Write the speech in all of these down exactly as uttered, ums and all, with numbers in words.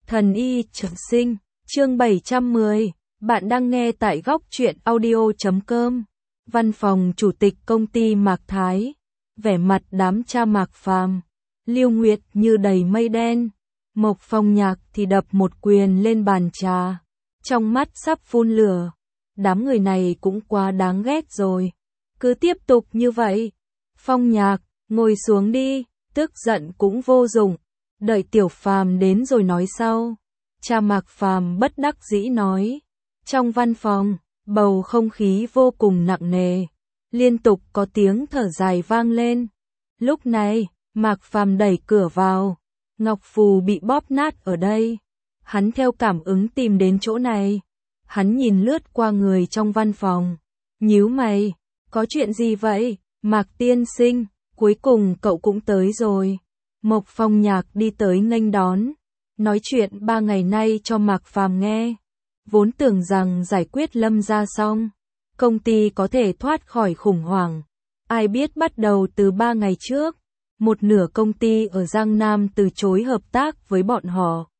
Thần y trường sinh, chương bảy trăm mười, bạn đang nghe tại góc truyện audio chấm com. Văn phòng chủ tịch công ty Mạc Thái, vẻ mặt đám cha Mạc Phàm, Lưu Nguyệt như đầy mây đen, Mộc Phong Nhạc thì đập một quyền lên bàn trà, trong mắt sắp phun lửa. Đám người này cũng quá đáng ghét rồi, cứ tiếp tục như vậy. Phong Nhạc, ngồi xuống đi, tức giận cũng vô dụng, đợi Tiểu Phàm đến rồi nói sau. Cha Mạc Phàm bất đắc dĩ nói. Trong văn phòng, bầu không khí vô cùng nặng nề, liên tục có tiếng thở dài vang lên. Lúc này, Mạc Phàm đẩy cửa vào, ngọc phù bị bóp nát ở đây. Hắn theo cảm ứng tìm đến chỗ này. Hắn nhìn lướt qua người trong văn phòng, nhíu mày, có chuyện gì vậy? Mạc tiên sinh, cuối cùng cậu cũng tới rồi. Mộc Phong Nhạc đi tới nghênh đón, nói chuyện ba ngày nay cho Mạc Phàm nghe. Vốn tưởng rằng giải quyết Lâm gia xong, công ty có thể thoát khỏi khủng hoảng. Ai biết bắt đầu từ ba ngày trước, một nửa công ty ở Giang Nam từ chối hợp tác với bọn họ.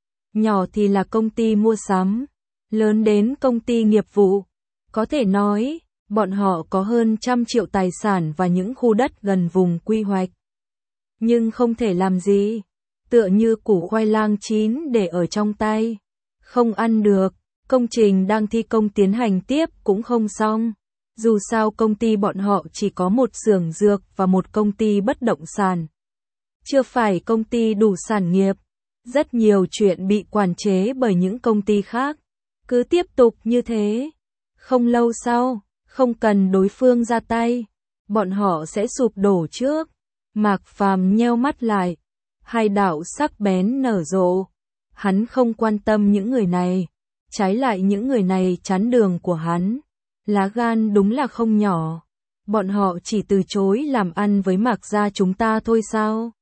Nhỏ thì là công ty mua sắm, lớn đến công ty nghiệp vụ. Có thể nói, bọn họ có hơn trăm triệu tài sản và những khu đất gần vùng quy hoạch. Nhưng không thể làm gì, tựa như củ khoai lang chín để ở trong tay, không ăn được. Công trình đang thi công tiến hành tiếp cũng không xong. Dù sao công ty bọn họ chỉ có một xưởng dược và một công ty bất động sản. Chưa phải công ty đủ sản nghiệp. Rất nhiều chuyện bị quản chế bởi những công ty khác. Cứ tiếp tục như thế. Không lâu sau, không cần đối phương ra tay, bọn họ sẽ sụp đổ trước. Mạc Phàm nheo mắt lại. Hai đạo sắc bén nở rộ. Hắn không quan tâm những người này. Trái lại những người này chắn đường của hắn. Lá gan đúng là không nhỏ. Bọn họ chỉ từ chối làm ăn với Mạc gia chúng ta thôi sao?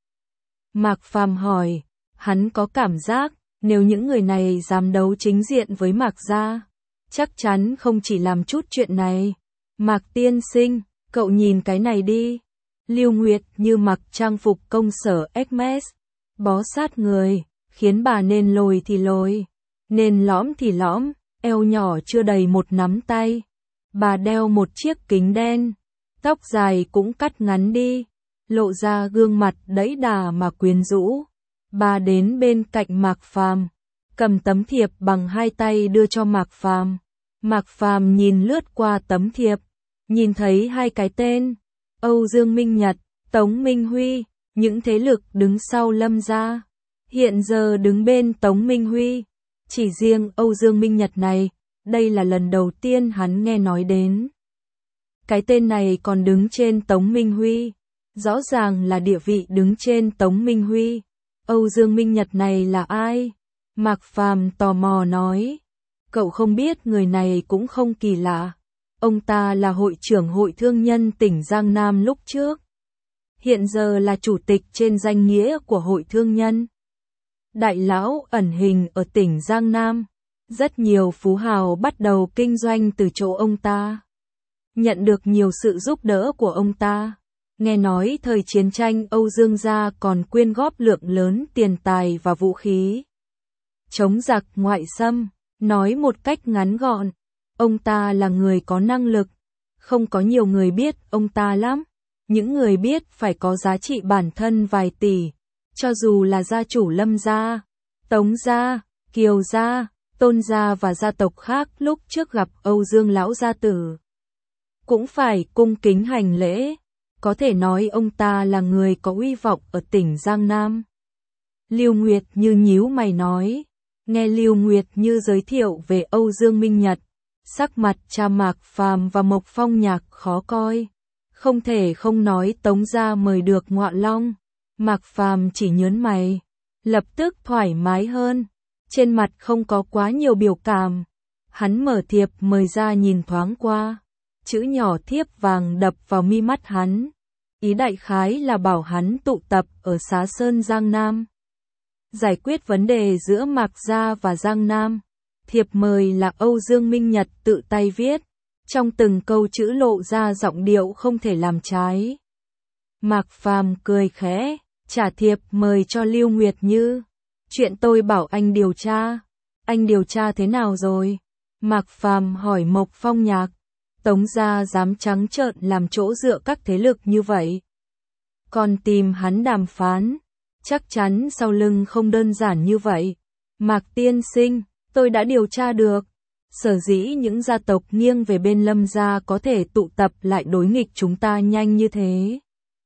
Mạc Phàm hỏi. Hắn có cảm giác, nếu những người này dám đấu chính diện với Mạc gia, chắc chắn không chỉ làm chút chuyện này. Mạc tiên sinh, cậu nhìn cái này đi. Lưu Nguyệt như mặc trang phục công sở Hermes, bó sát người, khiến bà nên lồi thì lồi, nên lõm thì lõm, eo nhỏ chưa đầy một nắm tay. Bà đeo một chiếc kính đen, tóc dài cũng cắt ngắn đi, lộ ra gương mặt đẫy đà mà quyến rũ. Bà đến bên cạnh Mạc Phàm, cầm tấm thiệp bằng hai tay đưa cho Mạc Phàm. Mạc Phàm nhìn lướt qua tấm thiệp, nhìn thấy hai cái tên, Âu Dương Minh Nhật, Tống Minh Huy, những thế lực đứng sau Lâm gia, hiện giờ đứng bên Tống Minh Huy. Chỉ riêng Âu Dương Minh Nhật này, đây là lần đầu tiên hắn nghe nói đến. Cái tên này còn đứng trên Tống Minh Huy, rõ ràng là địa vị đứng trên Tống Minh Huy. Âu Dương Minh Nhật này là ai? Mạc Phàm tò mò nói. Cậu không biết người này cũng không kỳ lạ. Ông ta là hội trưởng hội thương nhân tỉnh Giang Nam lúc trước. Hiện giờ là chủ tịch trên danh nghĩa của hội thương nhân. Đại lão ẩn hình ở tỉnh Giang Nam. Rất nhiều phú hào bắt đầu kinh doanh từ chỗ ông ta. Nhận được nhiều sự giúp đỡ của ông ta. Nghe nói thời chiến tranh Âu Dương gia còn quyên góp lượng lớn tiền tài và vũ khí. Chống giặc ngoại xâm, nói một cách ngắn gọn, ông ta là người có năng lực. Không có nhiều người biết ông ta lắm. Những người biết phải có giá trị bản thân vài tỷ. Cho dù là gia chủ Lâm gia, Tống gia, Kiều gia, Tôn gia và gia tộc khác lúc trước gặp Âu Dương lão gia tử, cũng phải cung kính hành lễ. Có thể nói ông ta là người có uy vọng ở tỉnh Giang Nam. Lưu Nguyệt như nhíu mày nói. Nghe Lưu Nguyệt như giới thiệu về Âu Dương Minh Nhật, sắc mặt cha Mạc Phàm và Mộc Phong Nhạc khó coi. Không thể không nói Tống gia mời được Ngọa Long. Mạc Phàm chỉ nhớn mày, lập tức thoải mái hơn, trên mặt không có quá nhiều biểu cảm. Hắn mở thiệp mời ra nhìn thoáng qua, chữ nhỏ thiếp vàng đập vào mi mắt hắn. Ý đại khái là bảo hắn tụ tập ở Xá Sơn Giang Nam, giải quyết vấn đề giữa Mạc gia và Giang Nam. Thiệp mời là Âu Dương Minh Nhật tự tay viết, trong từng câu chữ lộ ra giọng điệu không thể làm trái. Mạc Phàm cười khẽ, trả thiệp mời cho Lưu Nguyệt Như. Chuyện tôi bảo anh điều tra. Anh điều tra thế nào rồi? Mạc Phàm hỏi Mộc Phong Nhạc. Tống gia dám trắng trợn làm chỗ dựa các thế lực như vậy. Còn tìm hắn đàm phán. Chắc chắn sau lưng không đơn giản như vậy. Mạc tiên sinh, tôi đã điều tra được. Sở dĩ những gia tộc nghiêng về bên Lâm gia có thể tụ tập lại đối nghịch chúng ta nhanh như thế.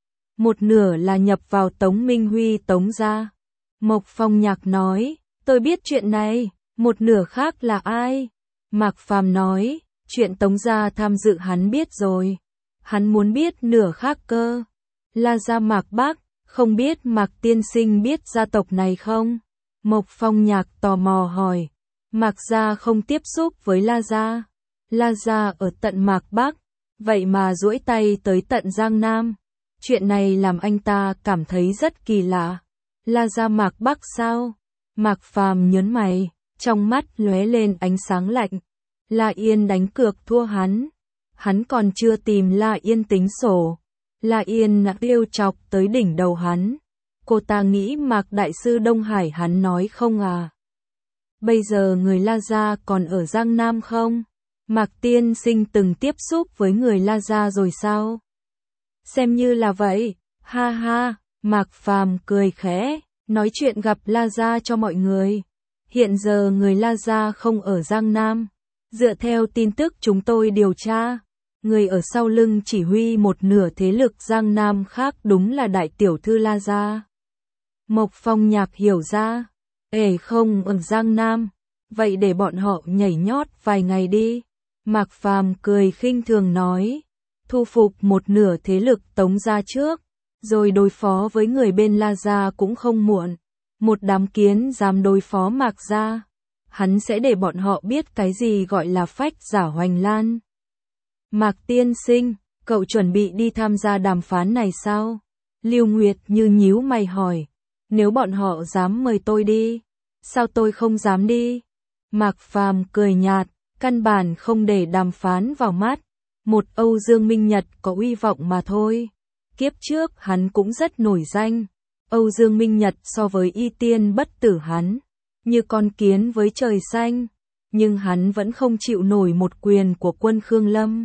Một nửa là nhập vào Tống Minh Huy Tống gia. Mộc Phong Nhạc nói, tôi biết chuyện này, một nửa khác là ai? Mạc Phàm nói, chuyện Tống gia tham dự hắn biết rồi. Hắn muốn biết nửa khác cơ. La gia Mạc Bác, không biết Mạc tiên sinh biết gia tộc này không? Mộc Phong Nhạc tò mò hỏi. Mạc gia không tiếp xúc với La gia. La gia ở tận Mạc Bắc, vậy mà duỗi tay tới tận Giang Nam. Chuyện này làm anh ta cảm thấy rất kỳ lạ. La gia Mạc Bắc sao? Mạc Phàm nhớn mày, trong mắt lóe lên ánh sáng lạnh. La Yên đánh cược thua hắn. Hắn còn chưa tìm La Yên tính sổ. La Yên đã trêu chọc tới đỉnh đầu hắn. Cô ta nghĩ Mạc Đại sư Đông Hải hắn nói không à? Bây giờ người La gia còn ở Giang Nam không? Mạc tiên sinh từng tiếp xúc với người La gia rồi sao? Xem như là vậy. Ha ha, Mạc Phàm cười khẽ, nói chuyện gặp La gia cho mọi người. Hiện giờ người La gia không ở Giang Nam. Dựa theo tin tức chúng tôi điều tra, người ở sau lưng chỉ huy một nửa thế lực Giang Nam khác đúng là đại tiểu thư La gia. Mộc Phong Nhạc hiểu ra. Ê không ở Giang Nam, vậy để bọn họ nhảy nhót vài ngày đi. Mạc Phàm cười khinh thường nói, thu phục một nửa thế lực Tống gia trước, rồi đối phó với người bên La gia cũng không muộn. Một đám kiến dám đối phó Mạc gia, hắn sẽ để bọn họ biết cái gì gọi là phách giả hoành lan. Mạc tiên sinh, cậu chuẩn bị đi tham gia đàm phán này sao? Lưu Nguyệt Như nhíu mày hỏi. Nếu bọn họ dám mời tôi đi, sao tôi không dám đi? Mạc Phàm cười nhạt, căn bản không để đàm phán vào mắt. Một Âu Dương Minh Nhật có uy vọng mà thôi. Kiếp trước hắn cũng rất nổi danh. Âu Dương Minh Nhật so với Y Tiên Bất Tử hắn, như con kiến với trời xanh. Nhưng hắn vẫn không chịu nổi một quyền của quân Khương Lâm.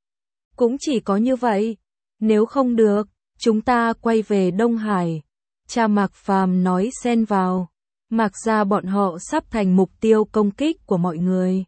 Cũng chỉ có như vậy. Nếu không được, chúng ta quay về Đông Hải. Cha Mạc Phàm nói xen vào. Mạc gia bọn họ sắp thành mục tiêu công kích của mọi người.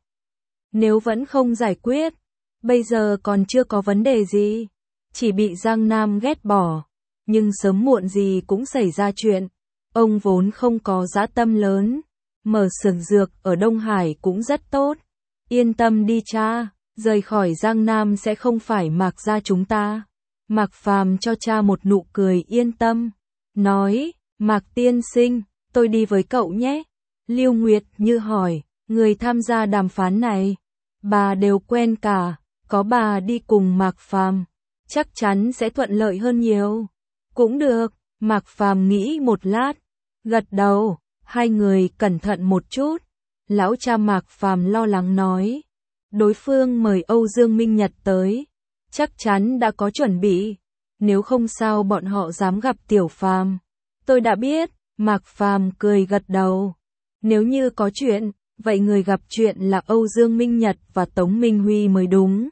Nếu vẫn không giải quyết, bây giờ còn chưa có vấn đề gì, chỉ bị Giang Nam ghét bỏ, nhưng sớm muộn gì cũng xảy ra chuyện. Ông vốn không có dã tâm lớn, mở xưởng dược ở Đông Hải cũng rất tốt. Yên tâm đi cha, rời khỏi Giang Nam sẽ không phải Mạc gia chúng ta. Mạc Phàm cho cha một nụ cười yên tâm, nói, Mạc tiên sinh, tôi đi với cậu nhé. Lưu Nguyệt Như hỏi, người tham gia đàm phán này, bà đều quen cả, có bà đi cùng Mạc Phàm, chắc chắn sẽ thuận lợi hơn nhiều. Cũng được, Mạc Phàm nghĩ một lát, gật đầu, hai người cẩn thận một chút. Lão cha Mạc Phàm lo lắng nói, đối phương mời Âu Dương Minh Nhật tới, chắc chắn đã có chuẩn bị, nếu không sao bọn họ dám gặp Tiểu Phàm. Tôi đã biết, Mạc Phàm cười gật đầu. Nếu như có chuyện, vậy người gặp chuyện là Âu Dương Minh Nhật và Tống Minh Huy mới đúng.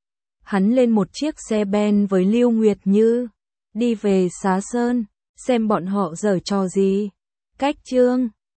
Hắn lên một chiếc xe ben với Lưu Nguyệt Như, đi về Xá Sơn, xem bọn họ giở trò gì. Cách chương